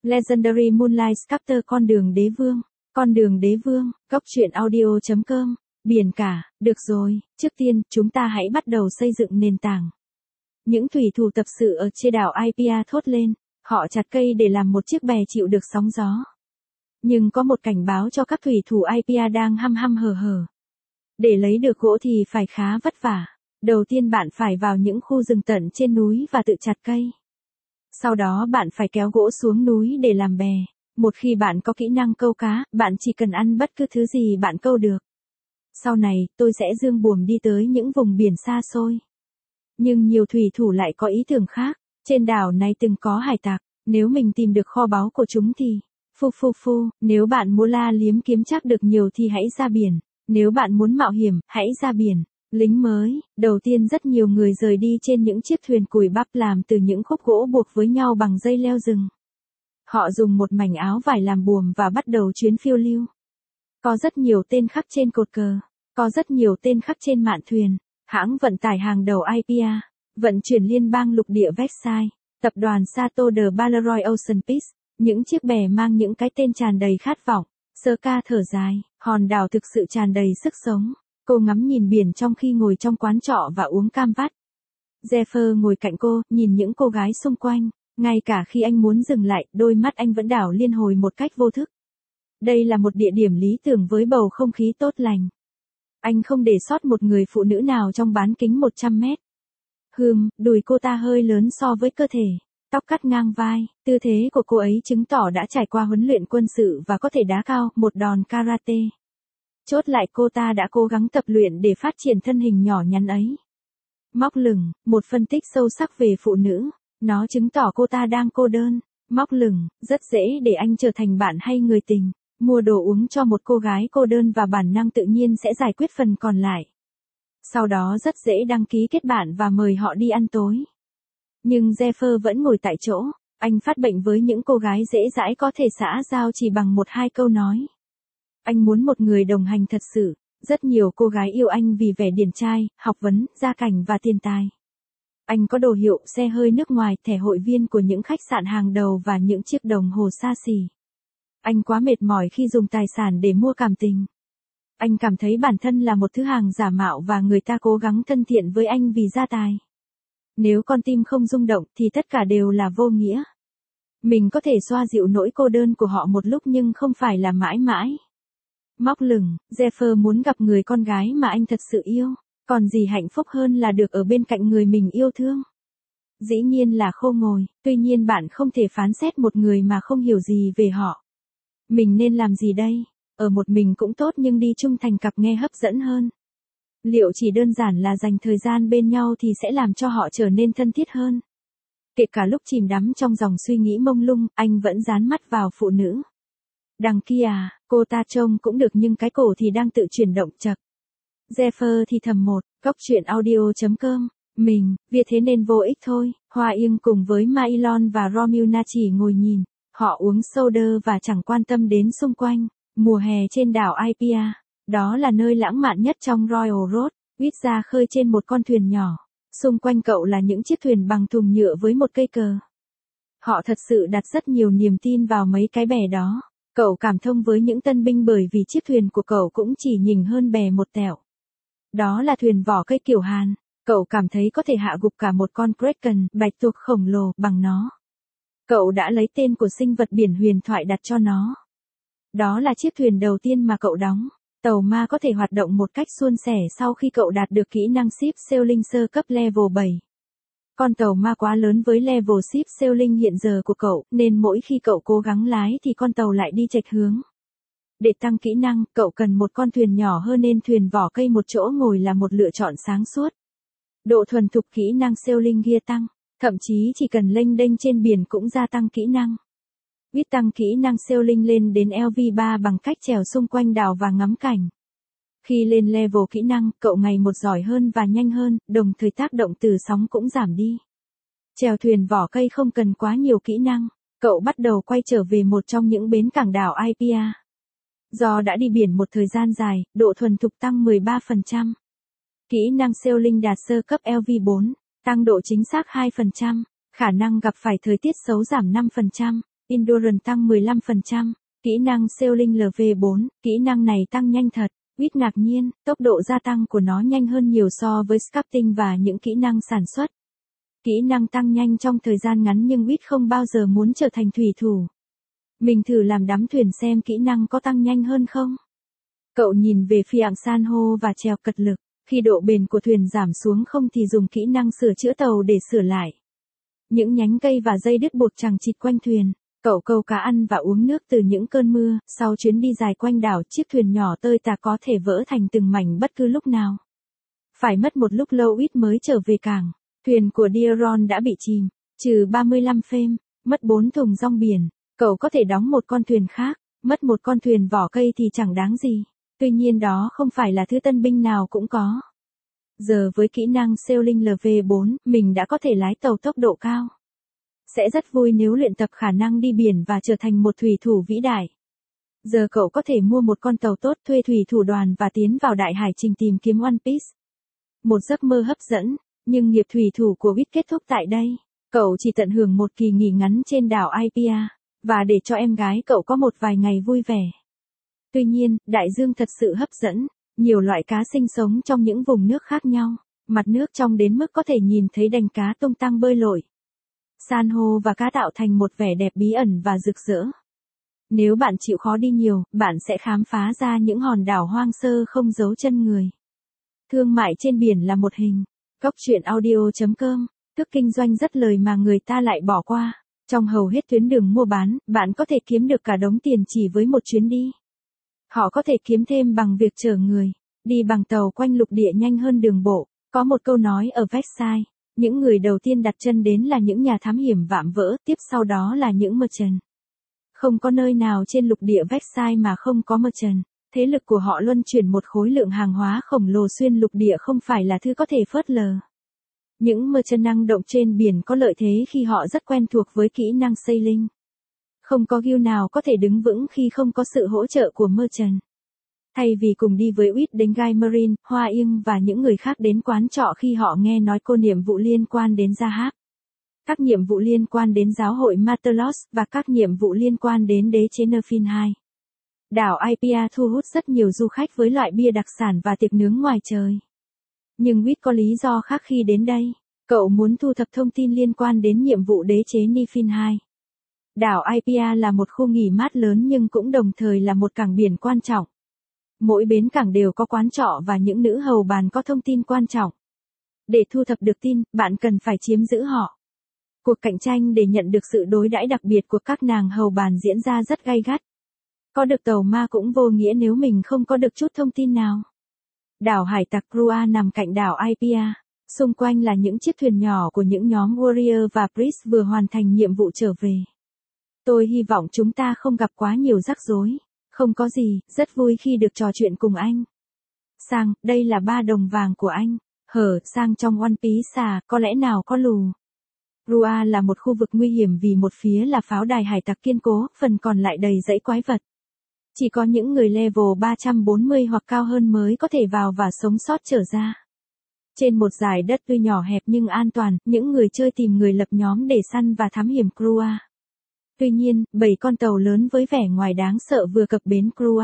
Legendary Moonlight Sculptor con đường đế vương, góc truyện audio.com, biển cả, được rồi, trước tiên, chúng ta hãy bắt đầu xây dựng nền tảng. Những thủy thủ tập sự ở trên đảo Aipia thốt lên, họ chặt cây để làm một chiếc bè chịu được sóng gió. Nhưng có một cảnh báo cho các thủy thủ Aipia đang hăm hở. Để lấy được gỗ thì phải khá vất vả. Đầu tiên bạn phải vào những khu rừng tận trên núi và tự chặt cây. Sau đó bạn phải kéo gỗ xuống núi để làm bè. Một khi bạn có kỹ năng câu cá, bạn chỉ cần ăn bất cứ thứ gì bạn câu được. Sau này, tôi sẽ dương buồm đi tới những vùng biển xa xôi. Nhưng nhiều thủy thủ lại có ý tưởng khác. Trên đảo này từng có hải tặc, nếu mình tìm được kho báu của chúng thì... nếu bạn muốn la liếm kiếm chắc được nhiều thì hãy ra biển. Nếu bạn muốn mạo hiểm, hãy ra biển. Lính mới, đầu tiên rất nhiều người rời đi trên những chiếc thuyền cùi bắp làm từ những khúc gỗ buộc với nhau bằng dây leo rừng. Họ dùng một mảnh áo vải làm buồm và bắt đầu chuyến phiêu lưu. Có rất nhiều tên khắc trên cột cờ, có rất nhiều tên khắc trên mạn thuyền. Hãng vận tải hàng đầu Aipia, vận chuyển liên bang lục địa Versailles, tập đoàn Chateau de Balleroy Ocean Peace, những chiếc bè mang những cái tên tràn đầy khát vọng. Sơ ca thở dài, hòn đảo thực sự tràn đầy sức sống. Cô ngắm nhìn biển trong khi ngồi trong quán trọ và uống cam vắt. Zephyr ngồi cạnh cô, nhìn những cô gái xung quanh. Ngay cả khi anh muốn dừng lại, đôi mắt anh vẫn đảo liên hồi một cách vô thức. Đây là một địa điểm lý tưởng với bầu không khí tốt lành. Anh không để sót một người phụ nữ nào trong bán kính 100 mét. Đùi cô ta hơi lớn so với cơ thể. Tóc cắt ngang vai, tư thế của cô ấy chứng tỏ đã trải qua huấn luyện quân sự và có thể đá cao, một đòn karate. Chốt lại cô ta đã cố gắng tập luyện để phát triển thân hình nhỏ nhắn ấy. Móc lửng, một phân tích sâu sắc về phụ nữ. Nó chứng tỏ cô ta đang cô đơn. Móc lửng, rất dễ để anh trở thành bạn hay người tình. Mua đồ uống cho một cô gái cô đơn và bản năng tự nhiên sẽ giải quyết phần còn lại. Sau đó rất dễ đăng ký kết bạn và mời họ đi ăn tối. Nhưng Zephyr vẫn ngồi tại chỗ. Anh phát bệnh với những cô gái dễ dãi có thể xã giao chỉ bằng 1-2 câu nói. Anh muốn một người đồng hành thật sự. Rất nhiều cô gái yêu anh vì vẻ điển trai, học vấn, gia cảnh và tiền tài. Anh có đồ hiệu, xe hơi nước ngoài, thẻ hội viên của những khách sạn hàng đầu và những chiếc đồng hồ xa xỉ. Anh quá mệt mỏi khi dùng tài sản để mua cảm tình. Anh cảm thấy bản thân là một thứ hàng giả mạo và người ta cố gắng thân thiện với anh vì gia tài. Nếu con tim không rung động thì tất cả đều là vô nghĩa. Mình có thể xoa dịu nỗi cô đơn của họ một lúc nhưng không phải là mãi mãi. Móc lửng, Zephyr muốn gặp người con gái mà anh thật sự yêu. Còn gì hạnh phúc hơn là được ở bên cạnh người mình yêu thương. Dĩ nhiên là khô ngồi, tuy nhiên bạn không thể phán xét một người mà không hiểu gì về họ. Mình nên làm gì đây? Ở một mình cũng tốt nhưng đi chung thành cặp nghe hấp dẫn hơn. Liệu chỉ đơn giản là dành thời gian bên nhau thì sẽ làm cho họ trở nên thân thiết hơn? Kể cả lúc chìm đắm trong dòng suy nghĩ mông lung, anh vẫn dán mắt vào phụ nữ. Đằng kia, cô ta trông cũng được nhưng cái cổ thì đang tự chuyển động chậc. Zephyr thì thầm góc truyện audio.com, việc thế nên vô ích thôi. Hoa Yên cùng với Mailon và Romilna chỉ ngồi nhìn, họ uống soda và chẳng quan tâm đến xung quanh. Mùa hè trên đảo Aipia, đó là nơi lãng mạn nhất trong Royal Road. Huýt ra khơi trên một con thuyền nhỏ, xung quanh cậu là những chiếc thuyền bằng thùng nhựa với một cây cờ. Họ thật sự đặt rất nhiều niềm tin vào mấy cái bè đó. Cậu cảm thông với những tân binh bởi vì chiếc thuyền của cậu cũng chỉ nhỉnh hơn bè một tẹo. Đó là thuyền vỏ cây kiểu Hàn. Cậu cảm thấy có thể hạ gục cả một con Kraken, bạch tuộc khổng lồ, bằng nó. Cậu đã lấy tên của sinh vật biển huyền thoại đặt cho nó. Đó là chiếc thuyền đầu tiên mà cậu đóng. Tàu ma có thể hoạt động một cách suôn sẻ sau khi cậu đạt được kỹ năng ship sailing sơ cấp level 7. Con tàu ma quá lớn với level ship sailing hiện giờ của cậu, nên mỗi khi cậu cố gắng lái thì con tàu lại đi chệch hướng. Để tăng kỹ năng, cậu cần một con thuyền nhỏ hơn nên thuyền vỏ cây một chỗ ngồi là một lựa chọn sáng suốt. Độ thuần thục kỹ năng sailing gear tăng, thậm chí chỉ cần lênh đênh trên biển cũng gia tăng kỹ năng. Biết tăng kỹ năng sailing lên đến LV3 bằng cách chèo xung quanh đảo và ngắm cảnh. Khi lên level kỹ năng, cậu ngày một giỏi hơn và nhanh hơn, đồng thời tác động từ sóng cũng giảm đi. Chèo thuyền vỏ cây không cần quá nhiều kỹ năng, cậu bắt đầu quay trở về một trong những bến cảng đảo Aipia. Do đã đi biển một thời gian dài, độ thuần thục tăng 13%. Kỹ năng sailing đạt sơ cấp LV4, tăng độ chính xác 2%, khả năng gặp phải thời tiết xấu giảm 5%, Endurance tăng 15%, kỹ năng Sailing LV4, kỹ năng này tăng nhanh thật. Whit ngạc nhiên, tốc độ gia tăng của nó nhanh hơn nhiều so với sculpting và những kỹ năng sản xuất. Kỹ năng tăng nhanh trong thời gian ngắn nhưng Whit không bao giờ muốn trở thành thủy thủ. Mình thử làm đắm thuyền xem kỹ năng có tăng nhanh hơn không. Cậu nhìn về phía san hô và chèo cật lực. Khi độ bền của thuyền giảm xuống không thì dùng kỹ năng sửa chữa tàu để sửa lại. Những nhánh cây và dây đứt buộc chằng chịt quanh thuyền. Cậu câu cá ăn và uống nước từ những cơn mưa. Sau chuyến đi dài quanh đảo, chiếc thuyền nhỏ tơi tả có thể vỡ thành từng mảnh bất cứ lúc nào. Phải mất một lúc lâu Whit mới trở về cảng. Thuyền của Diaron đã bị chìm, trừ 35 phêm, mất 4 thùng rong biển. Cậu có thể đóng một con thuyền khác, mất một con thuyền vỏ cây thì chẳng đáng gì. Tuy nhiên đó không phải là thứ tân binh nào cũng có. Giờ với kỹ năng Sailing LV4, mình đã có thể lái tàu tốc độ cao. Sẽ rất vui nếu luyện tập khả năng đi biển và trở thành một thủy thủ vĩ đại. Giờ cậu có thể mua một con tàu tốt, thuê thủy thủ đoàn và tiến vào đại hải trình tìm kiếm One Piece. Một giấc mơ hấp dẫn, nhưng nghiệp thủy thủ của Whit kết thúc tại đây. Cậu chỉ tận hưởng một kỳ nghỉ ngắn trên đảo Aipia, và để cho em gái cậu có một vài ngày vui vẻ. Tuy nhiên, đại dương thật sự hấp dẫn, nhiều loại cá sinh sống trong những vùng nước khác nhau, mặt nước trong đến mức có thể nhìn thấy đàn cá tung tăng bơi lội. San hô và cá tạo thành một vẻ đẹp bí ẩn và rực rỡ. Nếu bạn chịu khó đi nhiều, bạn sẽ khám phá ra những hòn đảo hoang sơ không dấu chân người. Thương mại trên biển là một hình. Góc truyện audio.com, thức kinh doanh rất lời mà người ta lại bỏ qua. Trong hầu hết tuyến đường mua bán, bạn có thể kiếm được cả đống tiền chỉ với một chuyến đi. Họ có thể kiếm thêm bằng việc chở người, đi bằng tàu quanh lục địa nhanh hơn đường bộ. Có một câu nói ở Versailles, những người đầu tiên đặt chân đến là những nhà thám hiểm vạm vỡ, tiếp sau đó là những merchant. Không có nơi nào trên lục địa Versailles mà không có merchant. Thế lực của họ luân chuyển một khối lượng hàng hóa khổng lồ xuyên lục địa không phải là thứ có thể phớt lờ. Những merchant năng động trên biển có lợi thế khi họ rất quen thuộc với kỹ năng sailing. Không có guild nào có thể đứng vững khi không có sự hỗ trợ của merchant. Thay vì cùng đi với Whit đến Guy Marine, Hoa Yên và những người khác đến quán trọ khi họ nghe nói cô nhiệm vụ liên quan đến Zahab, các nhiệm vụ liên quan đến giáo hội Matelos và các nhiệm vụ liên quan đến đế chế Nerfin II. Đảo Aipia thu hút rất nhiều du khách với loại bia đặc sản và tiệc nướng ngoài trời. Nhưng Whit có lý do khác khi đến đây. Cậu muốn thu thập thông tin liên quan đến nhiệm vụ đế chế Nerfin II. Đảo Aipia là một khu nghỉ mát lớn nhưng cũng đồng thời là một cảng biển quan trọng. Mỗi bến cảng đều có quán trọ và những nữ hầu bàn có thông tin quan trọng. Để thu thập được tin, bạn cần phải chiếm giữ họ. Cuộc cạnh tranh để nhận được sự đối đãi đặc biệt của các nàng hầu bàn diễn ra rất gay gắt. Có được tàu ma cũng vô nghĩa nếu mình không có được chút thông tin nào. Đảo hải tặc Krua nằm cạnh đảo Aipia. Xung quanh là những chiếc thuyền nhỏ của những nhóm warrior và priest vừa hoàn thành nhiệm vụ trở về. Tôi hy vọng chúng ta không gặp quá nhiều rắc rối. Không có gì, rất vui khi được trò chuyện cùng anh. Sang, đây là 3 đồng vàng của anh. Sang trong One Piece có lẽ nào có lù. Krua là một khu vực nguy hiểm vì một phía là pháo đài hải tặc kiên cố, phần còn lại đầy dãy quái vật. Chỉ có những người level 340 hoặc cao hơn mới có thể vào và sống sót trở ra. Trên một dải đất tuy nhỏ hẹp nhưng an toàn, những người chơi tìm người lập nhóm để săn và thám hiểm Krua. Tuy nhiên, 7 con tàu lớn với vẻ ngoài đáng sợ vừa cập bến Krua.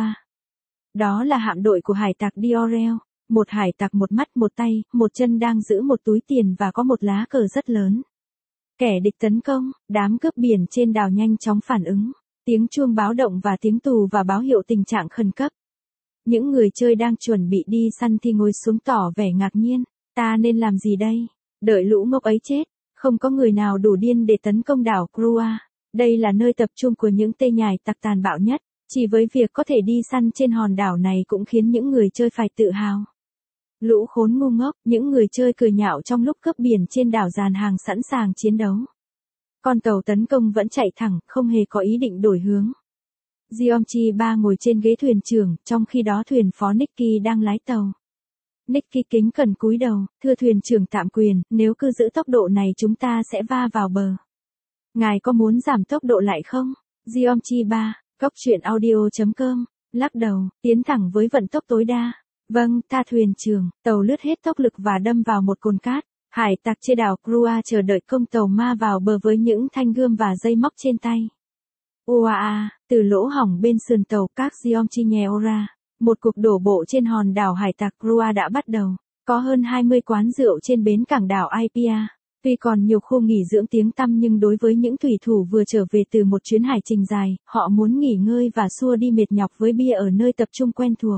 Đó là hạm đội của hải tặc Diorel, một hải tặc một mắt một tay, một chân đang giữ một túi tiền và có một lá cờ rất lớn. Kẻ địch tấn công, đám cướp biển trên đảo nhanh chóng phản ứng. Tiếng chuông báo động và tiếng tù và báo hiệu tình trạng khẩn cấp. Những người chơi đang chuẩn bị đi săn thì ngồi xuống tỏ vẻ ngạc nhiên. Ta nên làm gì đây? Đợi lũ ngốc ấy chết. Không có người nào đủ điên để tấn công đảo Krua. Đây là nơi tập trung của những tên nhài tặc tàn bạo nhất. Chỉ với việc có thể đi săn trên hòn đảo này cũng khiến những người chơi phải tự hào. Lũ khốn ngu ngốc, những người chơi cười nhạo trong lúc cướp biển trên đảo dàn hàng sẵn sàng chiến đấu. Con tàu tấn công vẫn chạy thẳng, không hề có ý định đổi hướng. Giomchi 3 ngồi trên ghế thuyền trưởng, trong khi đó thuyền phó Nicky đang lái tàu. Nicky kính cẩn cúi đầu, thưa thuyền trưởng tạm quyền, nếu cứ giữ tốc độ này chúng ta sẽ va vào bờ. Ngài có muốn giảm tốc độ lại không? Giomchi 3, góc truyện audio.com, lắc đầu, tiến thẳng với vận tốc tối đa. Vâng, ta thuyền trưởng, tàu lướt hết tốc lực và đâm vào một cồn cát. Hải tặc trên đảo Krua chờ đợi công tàu ma vào bờ với những thanh gươm và dây móc trên tay. Uaa, từ lỗ hổng bên sườn tàu các Gyeonggi-nyeora, một cuộc đổ bộ trên hòn đảo hải tặc Rua đã bắt đầu. Có hơn 20 quán rượu trên bến cảng đảo Apia. Tuy còn nhiều khu nghỉ dưỡng tiếng tăm nhưng đối với những thủy thủ vừa trở về từ một chuyến hải trình dài, họ muốn nghỉ ngơi và xua đi mệt nhọc với bia ở nơi tập trung quen thuộc.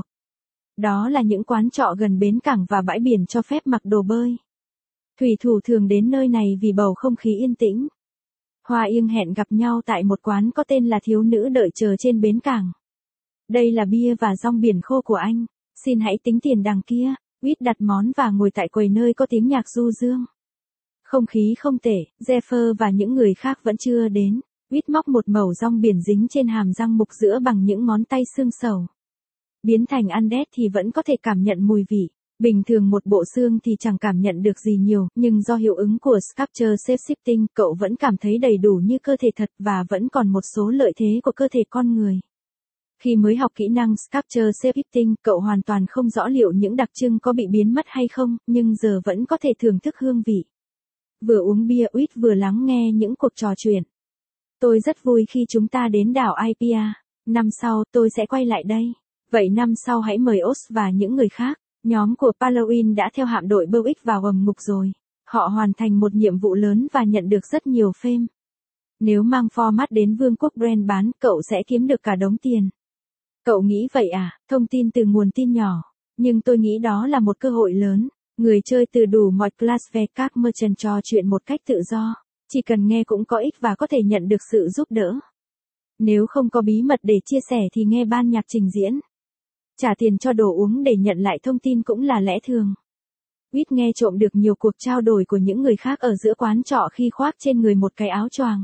Đó là những quán trọ gần bến cảng và bãi biển cho phép mặc đồ bơi. Thủy thủ thường đến nơi này vì bầu không khí yên tĩnh. Hoa Yên hẹn gặp nhau tại một quán có tên là Thiếu Nữ Đợi Chờ trên bến cảng. Đây là bia và rong biển khô của anh. Xin hãy tính tiền đằng kia. Whit đặt món và ngồi tại quầy nơi có tiếng nhạc du dương. Không khí không tệ, Jeffer và những người khác vẫn chưa đến. Whit móc một mẩu rong biển dính trên hàm răng mục giữa bằng những ngón tay xương sầu. Biến thành undead thì vẫn có thể cảm nhận mùi vị. Bình thường một bộ xương thì chẳng cảm nhận được gì nhiều, nhưng do hiệu ứng của Sculpture Shape Shifting, cậu vẫn cảm thấy đầy đủ như cơ thể thật và vẫn còn một số lợi thế của cơ thể con người. Khi mới học kỹ năng Sculpture Shape Shifting, cậu hoàn toàn không rõ liệu những đặc trưng có bị biến mất hay không, nhưng giờ vẫn có thể thưởng thức hương vị. Vừa uống bia Whit vừa lắng nghe những cuộc trò chuyện. Tôi rất vui khi chúng ta đến đảo Apia. Năm sau, tôi sẽ quay lại đây. Vậy năm sau hãy mời Oz và những người khác. Nhóm của Halloween đã theo hạm đội Berwick vào hầm ngục rồi. Họ hoàn thành một nhiệm vụ lớn và nhận được rất nhiều phêm. Nếu mang format đến Vương quốc Brand bán, cậu sẽ kiếm được cả đống tiền. Cậu nghĩ vậy à? Thông tin từ nguồn tin nhỏ. Nhưng tôi nghĩ đó là một cơ hội lớn. Người chơi từ đủ mọi class về các merchant trò chuyện một cách tự do. Chỉ cần nghe cũng có ích và có thể nhận được sự giúp đỡ. Nếu không có bí mật để chia sẻ thì nghe ban nhạc trình diễn. Trả tiền cho đồ uống để nhận lại thông tin cũng là lẽ thường. Whit nghe trộm được nhiều cuộc trao đổi của những người khác ở giữa quán trọ khi khoác trên người một cái áo choàng.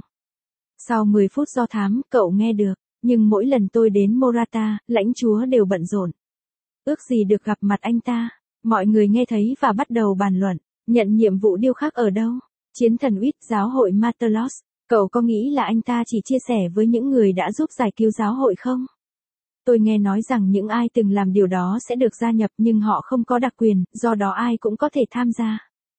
Sau 10 phút do thám, cậu nghe được. Nhưng mỗi lần tôi đến Morata, lãnh chúa đều bận rộn. Ước gì được gặp mặt anh ta. Mọi người nghe thấy và bắt đầu bàn luận. Nhận nhiệm vụ điêu khắc ở đâu? Chiến thần Whit, giáo hội Matelos. Cậu có nghĩ là anh ta chỉ chia sẻ với những người đã giúp giải cứu giáo hội không? Tôi nghe nói rằng những ai từng làm điều đó sẽ được gia nhập nhưng họ không có đặc quyền, do đó ai cũng có thể tham gia.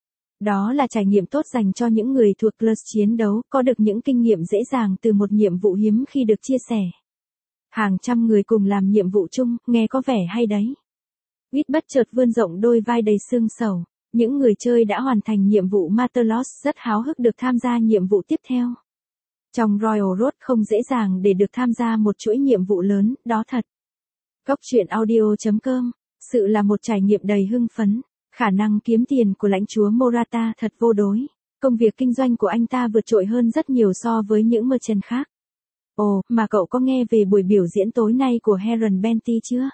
Đó là trải nghiệm tốt dành cho những người thuộc class chiến đấu, có được những kinh nghiệm dễ dàng từ một nhiệm vụ hiếm khi được chia sẻ. Hàng trăm người cùng làm nhiệm vụ chung, nghe có vẻ hay đấy. Whit bất chợt vươn rộng đôi vai đầy xương sầu. Những người chơi đã hoàn thành nhiệm vụ Matelos rất háo hức được tham gia nhiệm vụ tiếp theo. Trong Royal Road không dễ dàng để được tham gia một chuỗi nhiệm vụ lớn, đó thật. Góc truyện audio.com, sự là một trải nghiệm đầy hưng phấn. Khả năng kiếm tiền của lãnh chúa Morata thật vô đối. Công việc kinh doanh của anh ta vượt trội hơn rất nhiều so với những merchant khác. Ồ, mà cậu có nghe về buổi biểu diễn tối nay của Heron Benty chưa?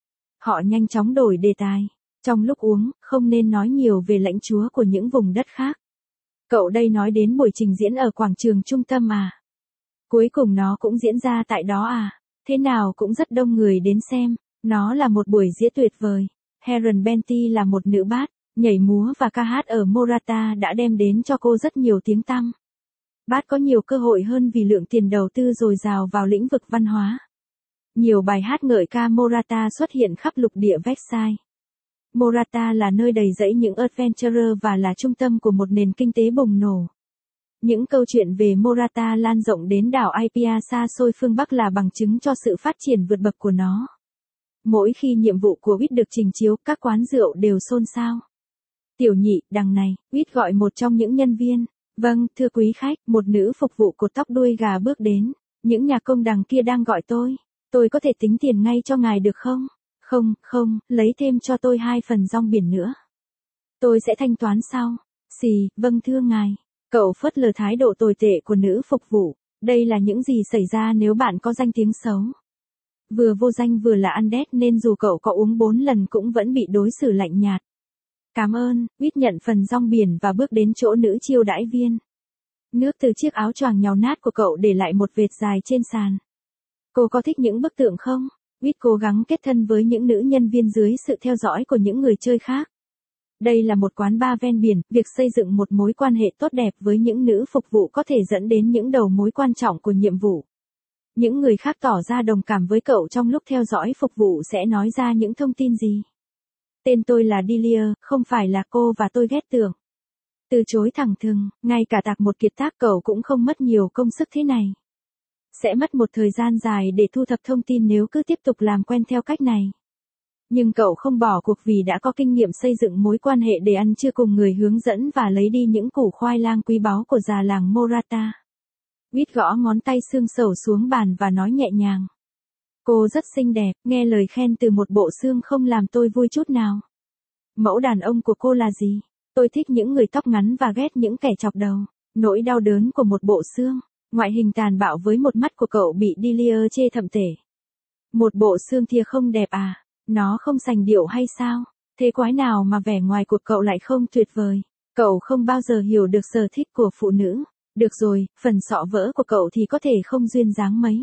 Họ nhanh chóng đổi đề tài. Trong lúc uống, không nên nói nhiều về lãnh chúa của những vùng đất khác. Cậu đây nói đến buổi trình diễn ở quảng trường trung tâm à? Cuối cùng nó cũng diễn ra tại đó à? Thế nào cũng rất đông người đến xem. Nó là một buổi diễn tuyệt vời. Heron Benty là một nữ bát, nhảy múa và ca hát ở Morata đã đem đến cho cô rất nhiều tiếng tăm. Bát có nhiều cơ hội hơn vì lượng tiền đầu tư dồi dào vào lĩnh vực văn hóa. Nhiều bài hát ngợi ca Morata xuất hiện khắp lục địa Versailles. Morata là nơi đầy rẫy những adventurer và là trung tâm của một nền kinh tế bùng nổ. Những câu chuyện về Morata lan rộng đến đảo Apia xa xôi phương Bắc là bằng chứng cho sự phát triển vượt bậc của nó. Mỗi khi nhiệm vụ của Whit được trình chiếu, các quán rượu đều xôn xao. Tiểu nhị, đằng này, Whit gọi một trong những nhân viên. Vâng, thưa quý khách, một nữ phục vụ cột tóc đuôi gà bước đến. Những nhà công đằng kia đang gọi tôi. Tôi có thể tính tiền ngay cho ngài được không? Không, lấy thêm cho tôi 2 phần rong biển nữa. Tôi sẽ thanh toán sau. Xì, vâng thưa ngài. Cậu phớt lờ thái độ tồi tệ của nữ phục vụ. Đây là những gì xảy ra nếu bạn có danh tiếng xấu. Vừa vô danh vừa là undead nên dù cậu có uống 4 lần cũng vẫn bị đối xử lạnh nhạt. Cảm ơn, Whit nhận phần rong biển và bước đến chỗ nữ chiêu đãi viên. Nước từ chiếc áo choàng nhàu nát của cậu để lại một vệt dài trên sàn. Cô có thích những bức tượng không? Whit cố gắng kết thân với những nữ nhân viên dưới sự theo dõi của những người chơi khác. Đây là một quán bar ven biển, việc xây dựng một mối quan hệ tốt đẹp với những nữ phục vụ có thể dẫn đến những đầu mối quan trọng của nhiệm vụ. Những người khác tỏ ra đồng cảm với cậu trong lúc theo dõi phục vụ sẽ nói ra những thông tin gì. Tên tôi là Delia, không phải là cô và tôi ghét tưởng. Từ chối thẳng thừng, ngay cả tạc một kiệt tác cậu cũng không mất nhiều công sức thế này. Sẽ mất một thời gian dài để thu thập thông tin nếu cứ tiếp tục làm quen theo cách này. Nhưng cậu không bỏ cuộc vì đã có kinh nghiệm xây dựng mối quan hệ để ăn trưa cùng người hướng dẫn và lấy đi những củ khoai lang quý báu của già làng Morata. Quýt gõ ngón tay xương sầu xuống bàn và nói nhẹ nhàng. Cô rất xinh đẹp, nghe lời khen từ một bộ xương không làm tôi vui chút nào. Mẫu đàn ông của cô là gì? Tôi thích những người tóc ngắn và ghét những kẻ chọc đầu. Nỗi đau đớn của một bộ xương. Ngoại hình tàn bạo với một mắt của cậu bị Delia chê thậm tệ. Một bộ xương thìa không đẹp à? Nó không sành điệu hay sao? Thế quái nào mà vẻ ngoài của cậu lại không tuyệt vời? Cậu không bao giờ hiểu được sở thích của phụ nữ. Được rồi, phần sọ vỡ của cậu thì có thể không duyên dáng mấy.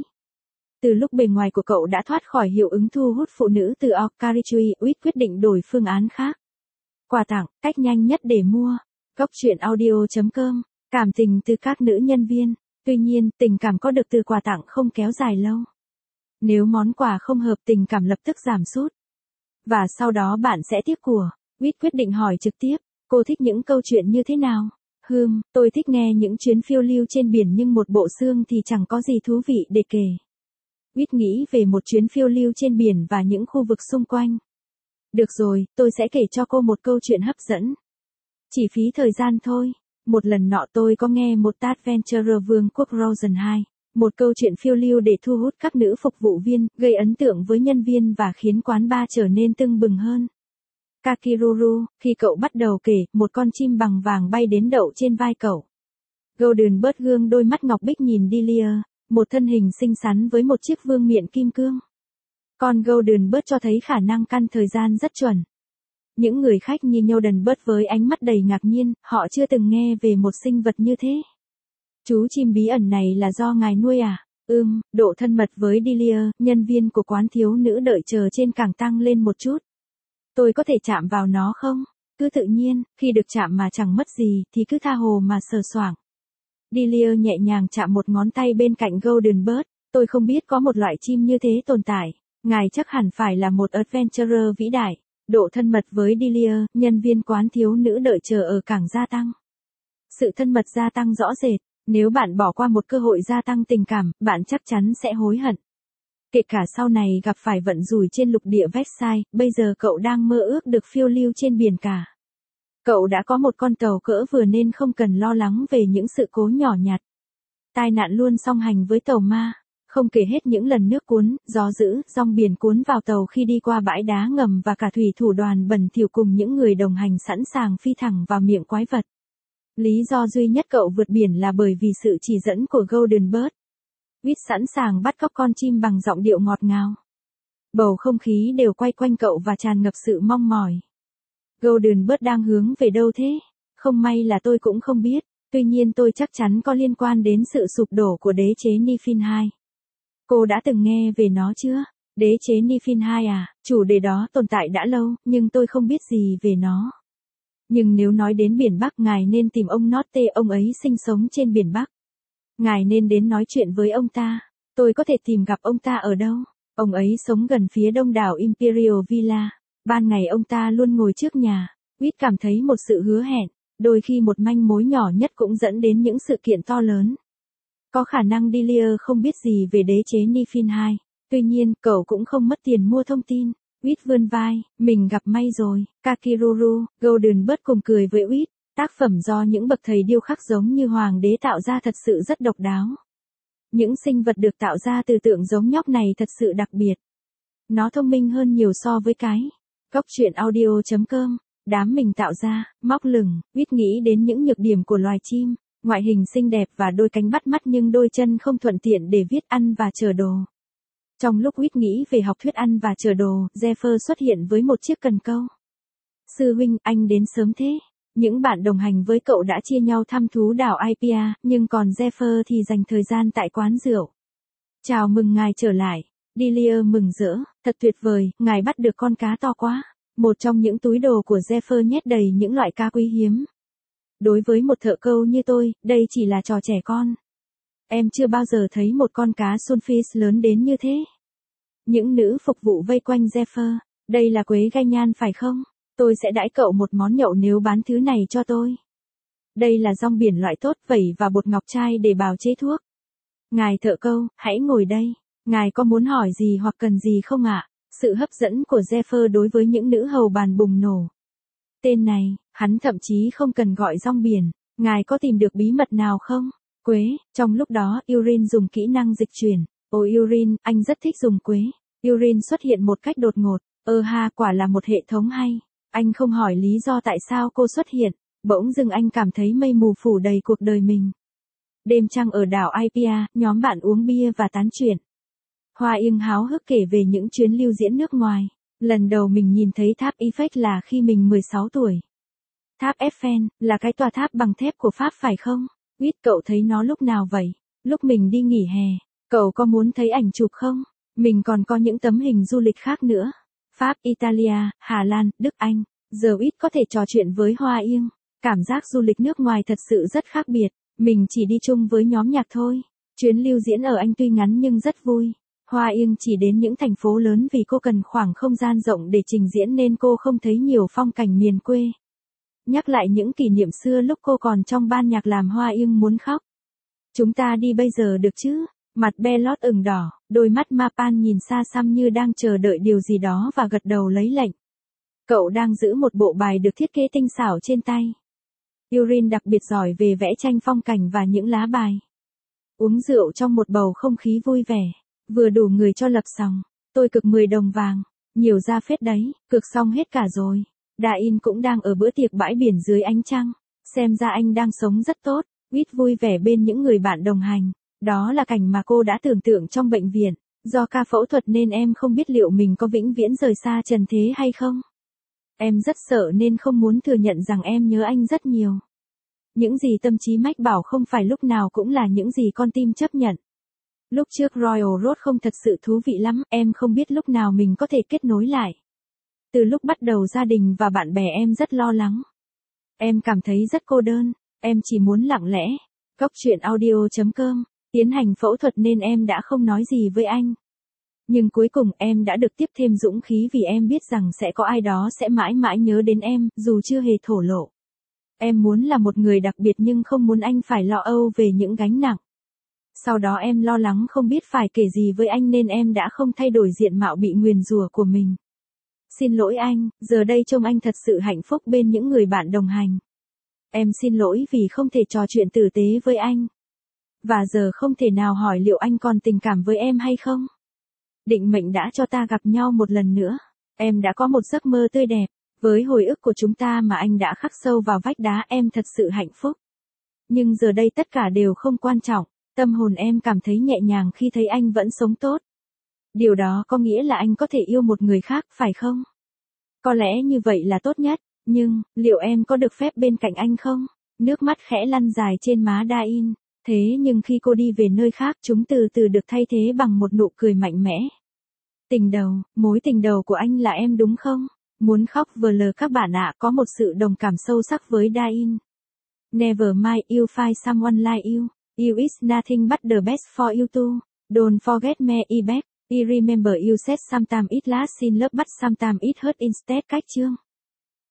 Từ lúc bề ngoài của cậu đã thoát khỏi hiệu ứng thu hút phụ nữ từ Okarichui, Quýt quyết định đổi phương án khác. Quà tặng, cách nhanh nhất để mua. Góc truyện audio.com, cảm tình từ các nữ nhân viên. Tuy nhiên, tình cảm có được từ quà tặng không kéo dài lâu. Nếu món quà không hợp tình cảm lập tức giảm sút. Và sau đó bạn sẽ tiếc của. Quýt quyết định hỏi trực tiếp, cô thích những câu chuyện như thế nào? Tôi thích nghe những chuyến phiêu lưu trên biển nhưng một bộ xương thì chẳng có gì thú vị để kể. Quýt nghĩ về một chuyến phiêu lưu trên biển và những khu vực xung quanh. Được rồi, tôi sẽ kể cho cô một câu chuyện hấp dẫn. Chỉ phí thời gian thôi. Một lần nọ tôi có nghe một Adventure Vương quốc Rosen 2. Một câu chuyện phiêu lưu để thu hút các nữ phục vụ viên, gây ấn tượng với nhân viên và khiến quán bar trở nên tưng bừng hơn. Kakiruru, khi cậu bắt đầu kể, một con chim bằng vàng bay đến đậu trên vai cậu. Golden Bird gương đôi mắt ngọc bích nhìn Delia, một thân hình xinh xắn với một chiếc vương miện kim cương. Con Golden Bird cho thấy khả năng căn thời gian rất chuẩn. Những người khách nhìn Golden Bird với ánh mắt đầy ngạc nhiên, họ chưa từng nghe về một sinh vật như thế. Chú chim bí ẩn này là do ngài nuôi à? Độ thân mật với Delia, nhân viên của quán thiếu nữ đợi chờ trên cảng tăng lên một chút. Tôi có thể chạm vào nó không? Cứ tự nhiên, khi được chạm mà chẳng mất gì, thì cứ tha hồ mà sờ soạng. Delia nhẹ nhàng chạm một ngón tay bên cạnh Golden Bird. Tôi không biết có một loại chim như thế tồn tại. Ngài chắc hẳn phải là một adventurer vĩ đại. Độ thân mật với Delia, nhân viên quán thiếu nữ đợi chờ ở cảng gia tăng. Sự thân mật gia tăng rõ rệt. Nếu bạn bỏ qua một cơ hội gia tăng tình cảm, bạn chắc chắn sẽ hối hận. Kể cả sau này gặp phải vận rủi trên lục địa Versailles, bây giờ cậu đang mơ ước được phiêu lưu trên biển cả. Cậu đã có một con tàu cỡ vừa nên không cần lo lắng về những sự cố nhỏ nhặt. Tai nạn luôn song hành với tàu ma. Không kể hết những lần nước cuốn, gió dữ, dòng biển cuốn vào tàu khi đi qua bãi đá ngầm và cả thủy thủ đoàn bẩn thỉu cùng những người đồng hành sẵn sàng phi thẳng vào miệng quái vật. Lý do duy nhất cậu vượt biển là bởi vì sự chỉ dẫn của Golden Bird. Quýt sẵn sàng bắt cóc con chim bằng giọng điệu ngọt ngào. Bầu không khí đều quay quanh cậu và tràn ngập sự mong mỏi. Golden Bird đang hướng về đâu thế? Không may là tôi cũng không biết, tuy nhiên tôi chắc chắn có liên quan đến sự sụp đổ của đế chế Nifin 2. Cô đã từng nghe về nó chưa? Đế chế Nifin 2 à? Chủ đề đó tồn tại đã lâu, nhưng tôi không biết gì về nó. Nhưng nếu nói đến biển Bắc, ngài nên tìm ông Norte, ông ấy sinh sống trên biển Bắc. Ngài nên đến nói chuyện với ông ta. Tôi có thể tìm gặp ông ta ở đâu? Ông ấy sống gần phía đông đảo Imperial Villa. Ban ngày ông ta luôn ngồi trước nhà. Quýt cảm thấy một sự hứa hẹn. Đôi khi một manh mối nhỏ nhất cũng dẫn đến những sự kiện to lớn. Có khả năng Delia không biết gì về đế chế Nifin 2. Tuy nhiên, cậu cũng không mất tiền mua thông tin. Quýt vươn vai, mình gặp may rồi. Kakiruru, Golden Bird cùng cười với Quýt. Tác phẩm do những bậc thầy điêu khắc giống như hoàng đế tạo ra thật sự rất độc đáo. Những sinh vật được tạo ra từ tượng giống nhóc này thật sự đặc biệt. Nó thông minh hơn nhiều so với cái. Góc truyện audio.com, đám mình tạo ra, móc lửng, Quýt nghĩ đến những nhược điểm của loài chim. Ngoại hình xinh đẹp và đôi cánh bắt mắt nhưng đôi chân không thuận tiện để viết ăn và chở đồ. Trong lúc Quýt nghĩ về học thuyết ăn và chở đồ, Zephyr xuất hiện với một chiếc cần câu. Sư huynh, anh đến sớm thế. Những bạn đồng hành với cậu đã chia nhau thăm thú đảo Ipia, nhưng còn Zephyr thì dành thời gian tại quán rượu. Chào mừng ngài trở lại. Delia mừng rỡ, thật tuyệt vời, ngài bắt được con cá to quá. Một trong những túi đồ của Zephyr nhét đầy những loại cá quý hiếm. Đối với một thợ câu như tôi, đây chỉ là trò trẻ con. Em chưa bao giờ thấy một con cá sunfish lớn đến như thế. Những nữ phục vụ vây quanh Zephyr. Đây là quế gai nhan phải không? Tôi sẽ đãi cậu một món nhậu nếu bán thứ này cho tôi. Đây là rong biển loại tốt, vẩy và bột ngọc trai để bào chế thuốc. Ngài thợ câu, hãy ngồi đây. Ngài có muốn hỏi gì hoặc cần gì không ạ? Sự hấp dẫn của Zephyr đối với những nữ hầu bàn bùng nổ. Tên này, hắn thậm chí không cần gọi rong biển. Ngài có tìm được bí mật nào không? Quế, trong lúc đó Yurin dùng kỹ năng dịch chuyển. Ồ Yurin, anh rất thích dùng quế. Yurin xuất hiện một cách đột ngột. Ha, quả là một hệ thống hay. Anh không hỏi lý do tại sao cô xuất hiện. Bỗng dưng anh cảm thấy mây mù phủ đầy cuộc đời mình. Đêm trăng ở đảo Aipia, nhóm bạn uống bia và tán chuyện. Hoa Yên háo hức kể về những chuyến lưu diễn nước ngoài. Lần đầu mình nhìn thấy tháp Eiffel là khi mình 16 tuổi. Tháp Eiffel, là cái tòa tháp bằng thép của Pháp phải không? Biết cậu thấy nó lúc nào vậy? Lúc mình đi nghỉ hè. Cậu có muốn thấy ảnh chụp không? Mình còn có những tấm hình du lịch khác nữa. Pháp, Italia, Hà Lan, Đức, Anh. Giờ ít có thể trò chuyện với Hoa Yên. Cảm giác du lịch nước ngoài thật sự rất khác biệt. Mình chỉ đi chung với nhóm nhạc thôi. Chuyến lưu diễn ở Anh tuy ngắn nhưng rất vui. Hoa Yên chỉ đến những thành phố lớn vì cô cần khoảng không gian rộng để trình diễn nên cô không thấy nhiều phong cảnh miền quê. Nhắc lại những kỷ niệm xưa lúc cô còn trong ban nhạc làm Hoa Yên muốn khóc. Chúng ta đi bây giờ được chứ? Mặt Belot ửng đỏ, đôi mắt Mapan nhìn xa xăm như đang chờ đợi điều gì đó và gật đầu lấy lệnh. Cậu đang giữ một bộ bài được thiết kế tinh xảo trên tay. Yurin đặc biệt giỏi về vẽ tranh phong cảnh và những lá bài. Uống rượu trong một bầu không khí vui vẻ. Vừa đủ người cho lập sòng. Tôi cực 10 đồng vàng. Nhiều ra phết đấy, cực xong hết cả rồi. Dain cũng đang ở bữa tiệc bãi biển dưới ánh trăng. Xem ra anh đang sống rất tốt. Quýt vui vẻ bên những người bạn đồng hành. Đó là cảnh mà cô đã tưởng tượng trong bệnh viện. Do ca phẫu thuật nên em không biết liệu mình có vĩnh viễn rời xa trần thế hay không. Em rất sợ nên không muốn thừa nhận rằng em nhớ anh rất nhiều. Những gì tâm trí mách bảo không phải lúc nào cũng là những gì con tim chấp nhận. Lúc trước Royal Road không thật sự thú vị lắm, em không biết lúc nào mình có thể kết nối lại. Từ lúc bắt đầu gia đình và bạn bè em rất lo lắng. Em cảm thấy rất cô đơn, em chỉ muốn lặng lẽ. Cóc truyện audio.com, tiến hành phẫu thuật nên em đã không nói gì với anh. Nhưng cuối cùng em đã được tiếp thêm dũng khí vì em biết rằng sẽ có ai đó sẽ mãi mãi nhớ đến em, dù chưa hề thổ lộ. Em muốn là một người đặc biệt nhưng không muốn anh phải lo âu về những gánh nặng. Sau đó em lo lắng không biết phải kể gì với anh nên em đã không thay đổi diện mạo bị nguyền rủa của mình. Xin lỗi anh, giờ đây trông anh thật sự hạnh phúc bên những người bạn đồng hành. Em xin lỗi vì không thể trò chuyện tử tế với anh. Và giờ không thể nào hỏi liệu anh còn tình cảm với em hay không. Định mệnh đã cho ta gặp nhau một lần nữa. Em đã có một giấc mơ tươi đẹp. Với hồi ức của chúng ta mà anh đã khắc sâu vào vách đá em thật sự hạnh phúc. Nhưng giờ đây tất cả đều không quan trọng. Tâm hồn em cảm thấy nhẹ nhàng khi thấy anh vẫn sống tốt. Điều đó có nghĩa là anh có thể yêu một người khác, phải không? Có lẽ như vậy là tốt nhất, nhưng, liệu em có được phép bên cạnh anh không? Nước mắt khẽ lăn dài trên má Dain. Thế nhưng khi cô đi về nơi khác chúng từ từ được thay thế bằng một nụ cười mạnh mẽ. Tình đầu, mối tình đầu của anh là em đúng không? Muốn khóc vờ lờ các bạn ạ, có một sự đồng cảm sâu sắc với Dain. Never mind you find someone like you. You is nothing but the best for you too. Don't forget me I bet. I remember you said sometimes it lasts in love but sometimes it hurt instead. Cách chương.